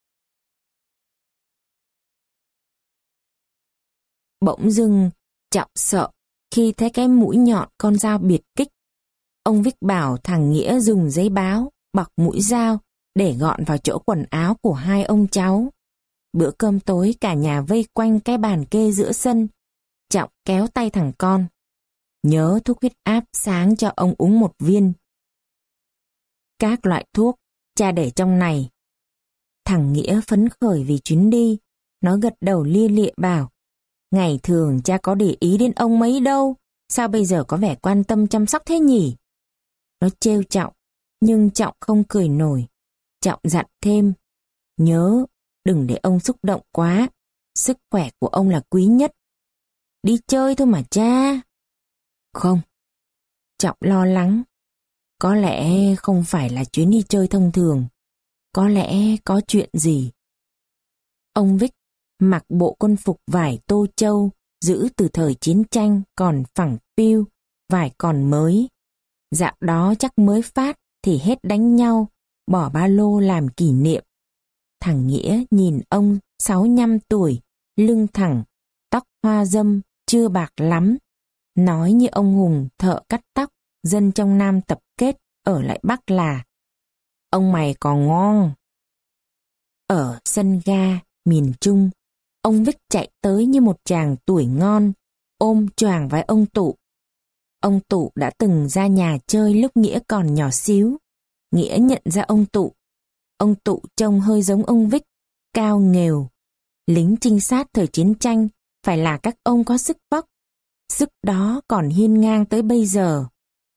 Bỗng dưng, Trọng sợ khi thấy cái mũi nhọn con dao biệt kích. Ông Vích bảo thằng Nghĩa dùng giấy báo bọc mũi dao để gọn vào chỗ quần áo của hai ông cháu. Bữa cơm tối cả nhà vây quanh cái bàn kê giữa sân. Trọng kéo tay thằng con. Nhớ thuốc huyết áp sáng cho ông uống một viên. Các loại thuốc cha để trong này. Thằng Nghĩa phấn khởi vì chuyến đi. Nó gật đầu lia lịa bảo, ngày thường cha có để ý đến ông mấy đâu, sao bây giờ có vẻ quan tâm chăm sóc thế nhỉ? Nó trêu Trọng, nhưng Trọng không cười nổi. Trọng dặn thêm, nhớ, đừng để ông xúc động quá, sức khỏe của ông là quý nhất. Đi chơi thôi mà cha. Không. Trọng lo lắng. Có lẽ không phải là chuyến đi chơi thông thường. Có lẽ có chuyện gì. Ông Vích mặc bộ quân phục vải tô châu, giữ từ thời chiến tranh còn phẳng phiu, vải còn mới. Dạo đó chắc mới phát thì hết đánh nhau, bỏ ba lô làm kỷ niệm. Thằng Nghĩa nhìn ông sáu nhăm tuổi, lưng thẳng, tóc hoa râm, chưa bạc lắm. Nói như ông Hùng thợ cắt tóc, dân trong Nam tập kết ở lại Bắc là, ông mày còn ngon. Ở sân ga, miền Trung, ông Vích chạy tới như một chàng tuổi ngon, ôm choàng vai ông Tụ. Ông Tụ đã từng ra nhà chơi lúc Nghĩa còn nhỏ xíu. Nghĩa nhận ra ông Tụ. Ông Tụ trông hơi giống ông Vích, cao nghều. Lính trinh sát thời chiến tranh phải là các ông có sức vóc. Sức đó còn hiên ngang tới bây giờ.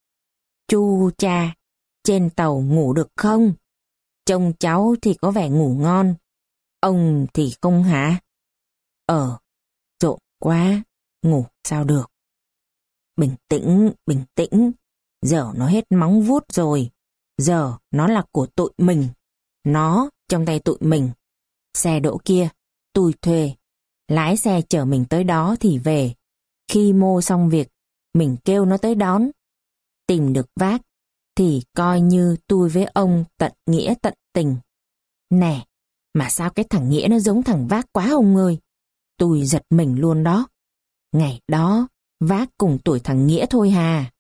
Chu cha, trên tàu ngủ được không? Trông cháu thì có vẻ ngủ ngon. Ông thì không hả? Ờ, rộn quá, ngủ sao được. Bình tĩnh, bình tĩnh. Giờ nó hết móng vuốt rồi. Giờ nó là của tụi mình. Nó trong tay tụi mình. Xe đỗ kia, tôi thuê. Lái xe chở mình tới đó thì về. Khi mô xong việc, mình kêu nó tới đón. Tìm được vác, thì coi như tôi với ông tận nghĩa tận tình. Nè, mà sao cái thằng Nghĩa nó giống thằng Vác quá ông ơi. Tôi giật mình luôn đó. Ngày đó, Vác cùng tuổi thằng Nghĩa thôi hà.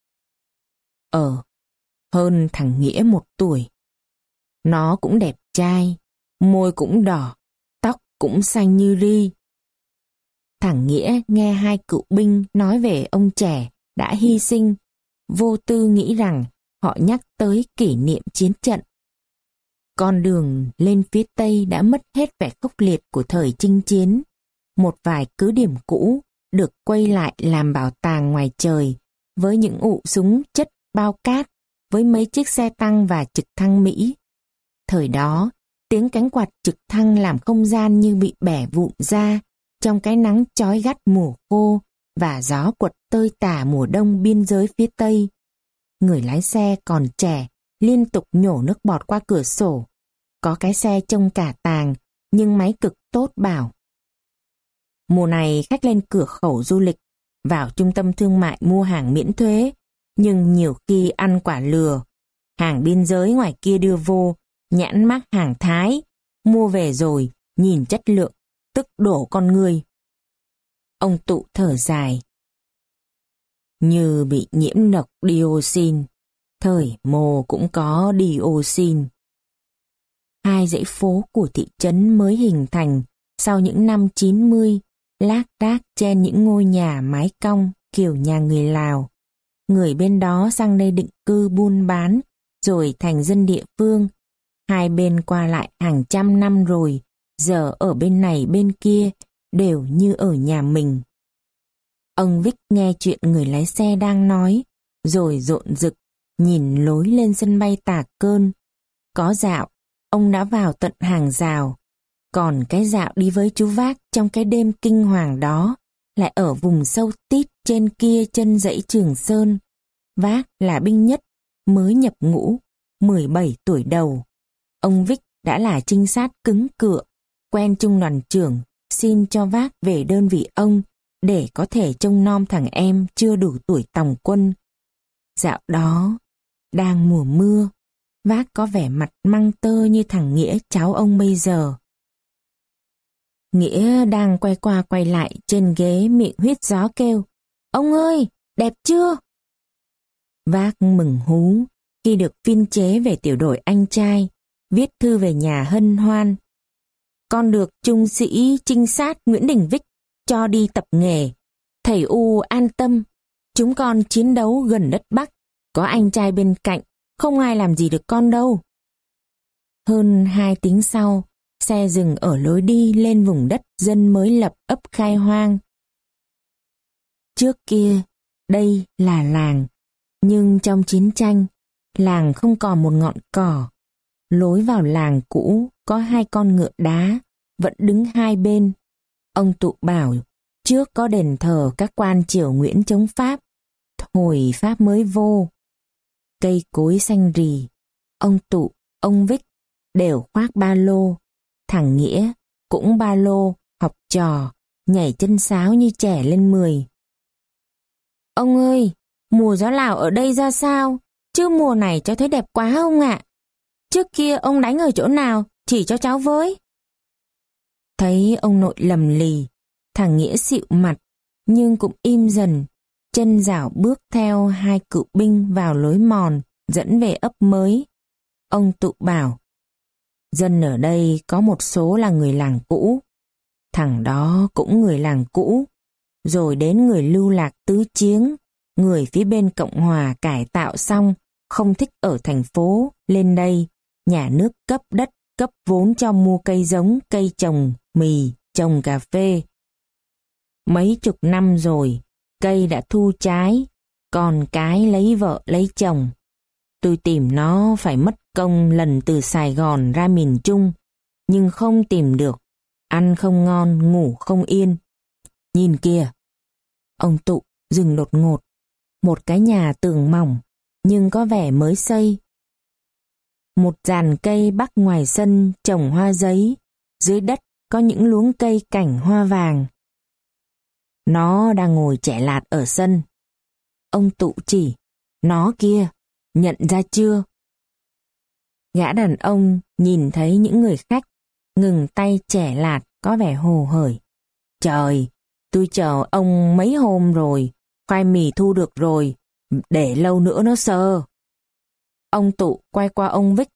Ờ, hơn thằng Nghĩa một tuổi. Nó cũng đẹp trai, môi cũng đỏ, tóc cũng xanh như ri. Thằng Nghĩa nghe hai cựu binh nói về ông trẻ đã hy sinh, vô tư nghĩ rằng họ nhắc tới kỷ niệm chiến trận. Con đường lên phía Tây đã mất hết vẻ khốc liệt của thời chinh chiến. Một vài cứ điểm cũ được quay lại làm bảo tàng ngoài trời, với những ụ súng chất bao cát, với mấy chiếc xe tăng và trực thăng Mỹ. Thời đó, tiếng cánh quạt trực thăng làm không gian như bị bẻ vụn ra trong cái nắng chói gắt mùa khô và gió quật tơi tả mùa đông biên giới phía Tây. Người lái xe còn trẻ, liên tục nhổ nước bọt qua cửa sổ. Có cái xe trông cả tàng, nhưng máy cực tốt bảo. Mùa này khách lên cửa khẩu du lịch, vào trung tâm thương mại mua hàng miễn thuế, nhưng nhiều khi ăn quả lừa. Hàng biên giới ngoài kia đưa vô, nhãn mác hàng Thái, mua về rồi, nhìn chất lượng, tức đổ con người. Ông Tụ thở dài. Như bị nhiễm độc dioxin, thời Mô cũng có dioxin. Hai dãy phố của thị trấn mới hình thành sau những năm chín mươi, lác đác chen những ngôi nhà mái cong kiểu nhà người Lào. Người bên đó sang đây định cư buôn bán, rồi thành dân địa phương. Hai bên qua lại hàng trăm năm rồi, giờ ở bên này bên kia, đều như ở nhà mình. Ông Vic nghe chuyện người lái xe đang nói, rồi rộn rực, nhìn lối lên sân bay Tà Cơn. Có dạo, ông đã vào tận hàng rào. Còn cái dạo đi với chú Vác trong cái đêm kinh hoàng đó, lại ở vùng sâu tít trên kia chân dãy Trường Sơn. Vác là binh nhất, mới nhập ngũ, mười bảy tuổi đầu. Ông Vic đã là trinh sát cứng cựa, quen trung đoàn trưởng, xin cho Vác về đơn vị ông, để có thể trông nom thằng em chưa đủ tuổi tòng quân. Dạo đó, đang mùa mưa, Vác có vẻ mặt măng tơ như thằng Nghĩa cháu ông bây giờ. Nghĩa đang quay qua quay lại trên ghế miệng huýt gió kêu, ông ơi, đẹp chưa? Vác mừng hú khi được phiên chế về tiểu đội anh trai, viết thư về nhà hân hoan. Con được trung sĩ trinh sát Nguyễn Đình Vic cho đi tập nghề. Thầy U an tâm, chúng con chiến đấu gần đất Bắc, có anh trai bên cạnh, không ai làm gì được con đâu. Hơn hai tiếng sau, xe dừng ở lối đi lên vùng đất dân mới lập ấp khai hoang. Trước kia, đây là làng, nhưng trong chiến tranh, làng không còn một ngọn cỏ. Lối vào làng cũ có hai con ngựa đá, vẫn đứng hai bên. Ông Tụ bảo, trước có đền thờ các quan triều Nguyễn chống Pháp, hồi Pháp mới vô. Cây cối xanh rì, ông Tụ, ông Vic đều khoác ba lô. Thằng Nghĩa cũng ba lô, học trò, nhảy chân sáo như trẻ lên mười. Ông ơi, mùa gió Lào ở đây ra sao? Chứ mùa này cháu thấy đẹp quá ông ạ. Trước kia ông đánh ở chỗ nào, chỉ cho cháu với. Thấy ông nội lầm lì, thằng Nghĩa xịu mặt, nhưng cũng im dần, chân dảo bước theo hai cựu binh vào lối mòn, dẫn về ấp mới. Ông Tụ bảo, dân ở đây có một số là người làng cũ, thằng đó cũng người làng cũ, rồi đến người lưu lạc tứ chiếng, người phía bên Cộng Hòa cải tạo xong, không thích ở thành phố, lên đây, nhà nước cấp đất, cấp vốn cho mua cây giống, cây trồng, mì, trồng cà phê. Mấy chục năm rồi, cây đã thu trái, còn cái lấy vợ lấy chồng. Tôi tìm nó phải mất công lần từ Sài Gòn ra miền Trung, nhưng không tìm được, ăn không ngon, ngủ không yên. Nhìn kìa! Ông Tụ dừng đột ngột, một cái nhà tường mỏng, nhưng có vẻ mới xây. Một dàn cây bắc ngoài sân trồng hoa giấy, dưới đất có những luống cây cảnh hoa vàng. Nó đang ngồi chẻ lạt ở sân. Ông Tụ chỉ, nó kia, nhận ra chưa? Gã đàn ông nhìn thấy những người khách, ngừng tay chẻ lạt có vẻ hồ hởi. Trời, tôi chờ ông mấy hôm rồi, khoai mì thu được rồi, để lâu nữa nó sơ. Ông Tụ quay qua ông Vic.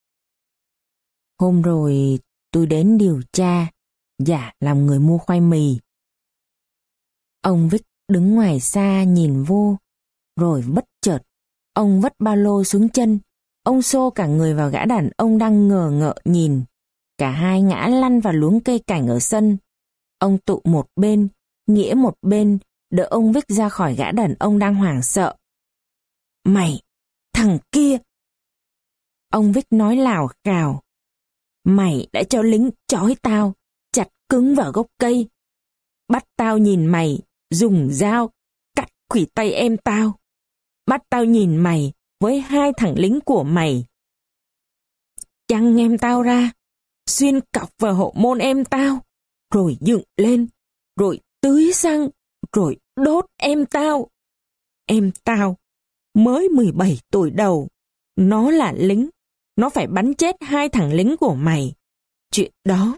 Hôm rồi tôi đến điều tra, giả làm người mua khoai mì. Ông Vic đứng ngoài xa nhìn vô, rồi bất chợt, ông vất ba lô xuống chân, ông xô cả người vào gã đàn ông đang ngờ ngợ nhìn. Cả hai ngã lăn vào luống cây cảnh ở sân. Ông Tụ một bên, Nghĩa một bên, đỡ ông Vic ra khỏi gã đàn ông đang hoảng sợ. Mày, thằng kia! Ông Vic nói lào khào. Mày đã cho lính trói tao, chặt cứng vào gốc cây. Bắt tao nhìn mày, dùng dao, cắt khuỷu tay em tao. Bắt tao nhìn mày với hai thằng lính của mày. Chăng em tao ra, xuyên cọc vào hậu môn em tao, rồi dựng lên, rồi tưới xăng, rồi đốt em tao. Em tao mới mười bảy tuổi đầu. Nó là lính. Nó phải bắn chết hai thằng lính của mày. Chuyện đó.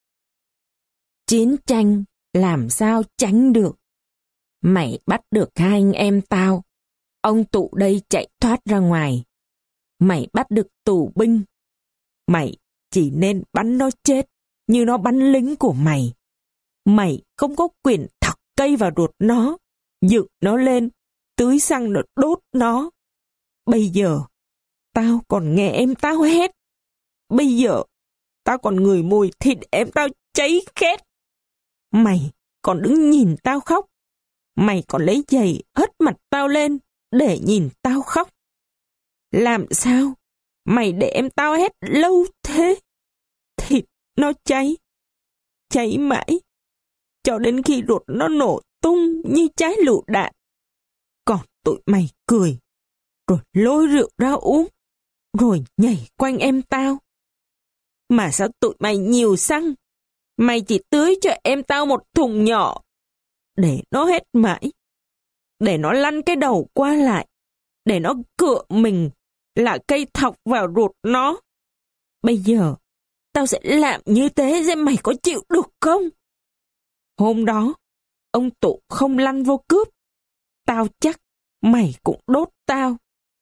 Chiến tranh làm sao tránh được. Mày bắt được hai anh em tao. Ông Tụ đây chạy thoát ra ngoài. Mày bắt được tù binh. Mày chỉ nên bắn nó chết như nó bắn lính của mày. Mày không có quyền thọc cây vào ruột nó, dựng nó lên, tưới xăng nó đốt nó. Bây giờ, tao còn nghe em tao hét. Bây giờ, tao còn ngửi mùi thịt em tao cháy khét. Mày còn đứng nhìn tao khóc. Mày còn lấy giày hất mặt tao lên để nhìn tao khóc. Làm sao mày để em tao hét lâu thế? Thịt nó cháy, cháy mãi, cho đến khi ruột nó nổ tung như trái lựu đạn. Còn tụi mày cười, rồi lôi rượu ra uống, rồi nhảy quanh em tao. Mà sao tụi mày nhiều xăng? Mày chỉ tưới cho em tao một thùng nhỏ, để nó hết mãi, để nó lăn cái đầu qua lại, để nó cựa mình là cây thọc vào ruột nó. Bây giờ, tao sẽ làm như thế xem mày có chịu được không? Hôm đó, ông Tụ không lăn vô cướp. Tao chắc mày cũng đốt tao.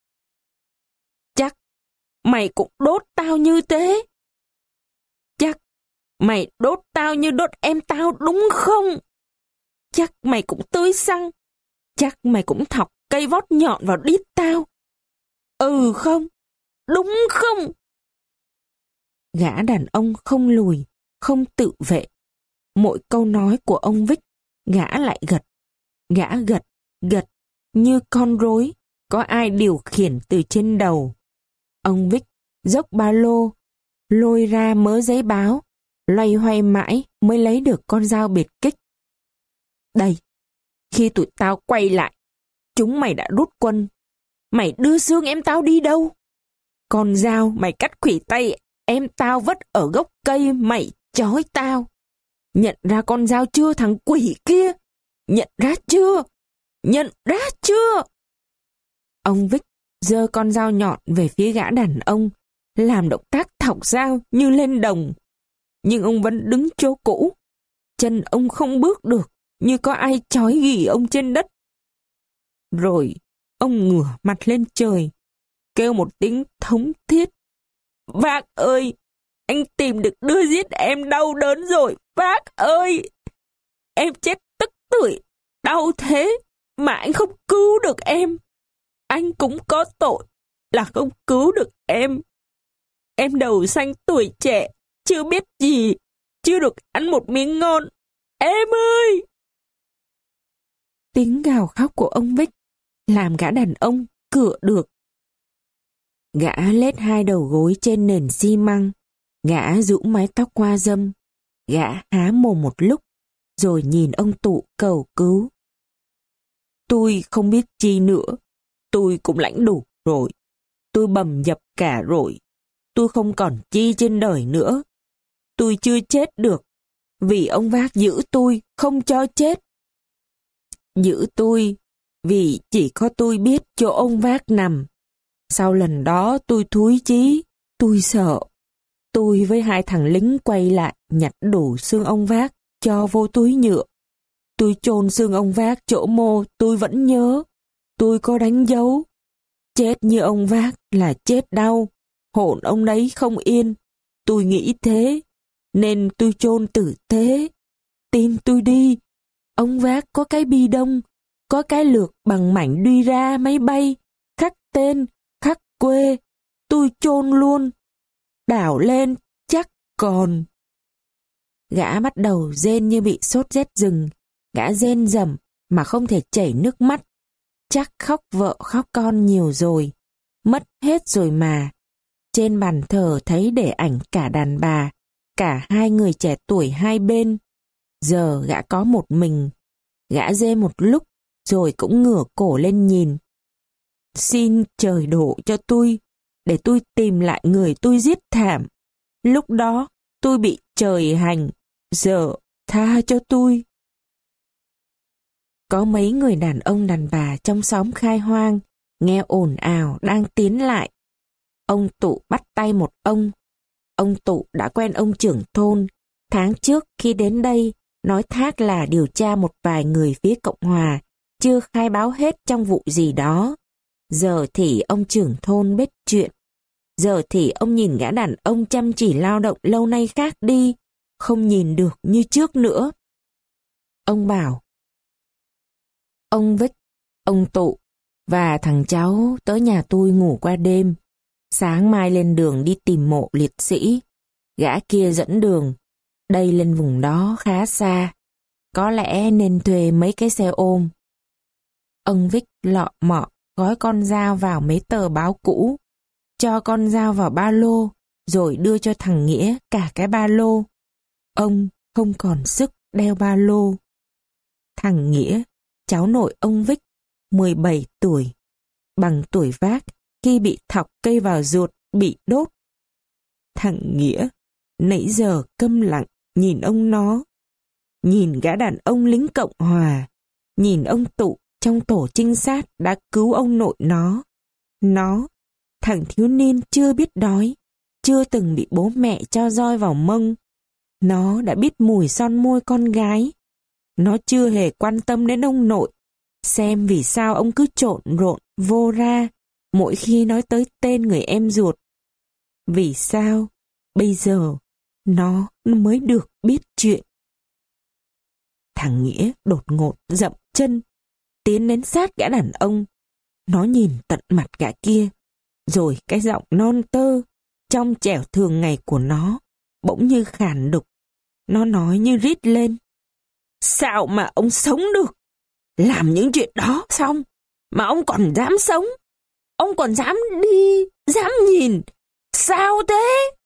Chắc mày cũng đốt tao như thế. Chắc mày đốt tao như đốt em tao đúng không? Chắc mày cũng tưới xăng. Chắc mày cũng thọc cây vót nhọn vào đít tao. Ừ không? Đúng không? Gã đàn ông không lùi, không tự vệ. Mỗi câu nói của ông Vích, gã lại gật. Gã gật, gật, như con rối, có ai điều khiển từ trên đầu. Ông Vích dốc ba lô, lôi ra mớ giấy báo, loay hoay mãi mới lấy được con dao biệt kích. Đây, khi tụi tao quay lại, chúng mày đã rút quân. Mày đưa xương em tao đi đâu? Con dao mày cắt khuỷu tay em tao vất ở gốc cây mày chói tao. Nhận ra con dao chưa thằng quỷ kia? Nhận ra chưa? Nhận ra chưa? Ông Vích giơ con dao nhọn về phía gã đàn ông, làm động tác thọc dao như lên đồng. Nhưng ông vẫn đứng chỗ cũ. Chân ông không bước được, như có ai trói ghì ông trên đất. Rồi ông ngửa mặt lên trời, kêu một tiếng thống thiết. Bác ơi, anh tìm được đứa giết em đau đớn rồi, bác ơi. Em chết tức tưởi, đau thế mà anh không cứu được em. Anh cũng có tội là không cứu được em. Em đầu xanh tuổi trẻ, chưa biết gì, chưa được ăn một miếng ngon. Em ơi! Tiếng gào khóc của ông Vích làm gã đàn ông cựa được. Gã lết hai đầu gối trên nền xi măng, gã rũ mái tóc qua dâm, gã há mồm một lúc, rồi nhìn ông Tụ cầu cứu. Tôi không biết chi nữa, tôi cũng lãnh đủ rồi, tôi bầm dập cả rồi, tôi không còn chi trên đời nữa. Tôi chưa chết được, vì ông Vác giữ tôi, không cho chết. Giữ tôi, vì chỉ có tôi biết chỗ ông Vác nằm. Sau lần đó tôi thúi chí, tôi sợ. Tôi với hai thằng lính quay lại nhặt đủ xương ông Vác, cho vô túi nhựa. Tôi chôn xương ông Vác chỗ mô, tôi vẫn nhớ. Tôi có đánh dấu. Chết như ông Vác là chết đau, hồn ông đấy không yên. Tôi nghĩ thế, nên tôi chôn tử tế. Tin tôi đi, ông Vác có cái bi đông, có cái lược bằng mảnh đuôi ra máy bay, khắc tên, khắc quê, tôi chôn luôn. Đảo lên, chắc còn. Gã bắt đầu rên như bị sốt rét rừng, gã rên rầm mà không thể chảy nước mắt. Chắc khóc vợ khóc con nhiều rồi, mất hết rồi mà. Trên bàn thờ thấy để ảnh cả đàn bà, cả hai người trẻ tuổi hai bên. Giờ gã có một mình. Gã rê một lúc, rồi cũng ngửa cổ lên nhìn. Xin trời đổ cho tôi, để tôi tìm lại người tôi giết thảm. Lúc đó, tôi bị trời hành, giờ tha cho tôi. Có mấy người đàn ông đàn bà trong xóm khai hoang, nghe ồn ào đang tiến lại. Ông Tụ bắt tay một ông. Ông Tụ đã quen ông trưởng thôn. Tháng trước khi đến đây, nói thác là điều tra một vài người phía Cộng Hòa, chưa khai báo hết trong vụ gì đó. Giờ thì ông trưởng thôn biết chuyện. Giờ thì ông nhìn gã đàn ông chăm chỉ lao động lâu nay khác đi, không nhìn được như trước nữa. Ông bảo, ông Vích, ông Tụ và thằng cháu tới nhà tôi ngủ qua đêm. Sáng mai lên đường đi tìm mộ liệt sĩ. Gã kia dẫn đường. Đây lên vùng đó khá xa. Có lẽ nên thuê mấy cái xe ôm. Ông Vích lọ mọ gói con dao vào mấy tờ báo cũ, cho con dao vào ba lô, rồi đưa cho thằng Nghĩa cả cái ba lô. Ông không còn sức đeo ba lô. Thằng Nghĩa, cháu nội ông Vích, mười bảy tuổi, bằng tuổi Vác khi bị thọc cây vào ruột, bị đốt. Thằng Nghĩa nãy giờ câm lặng nhìn ông nó, nhìn gã đàn ông lính Cộng Hòa, nhìn ông Tụ trong tổ trinh sát đã cứu ông nội nó. Nó, thằng thiếu niên chưa biết đói, chưa từng bị bố mẹ cho roi vào mông. Nó đã biết mùi son môi con gái. Nó chưa hề quan tâm đến ông nội, xem vì sao ông cứ trộn rộn vô ra mỗi khi nói tới tên người em ruột. Vì sao bây giờ nó mới được biết chuyện. Thằng Nghĩa đột ngột dậm chân, tiến đến sát gã đàn ông. Nó nhìn tận mặt gã kia, rồi cái giọng non tơ, trong trẻo thường ngày của nó, bỗng như khàn đục. Nó nói như rít lên. Sao mà ông sống được? Làm những chuyện đó xong, mà ông còn dám sống? Ông còn dám đi, dám nhìn? Sao thế?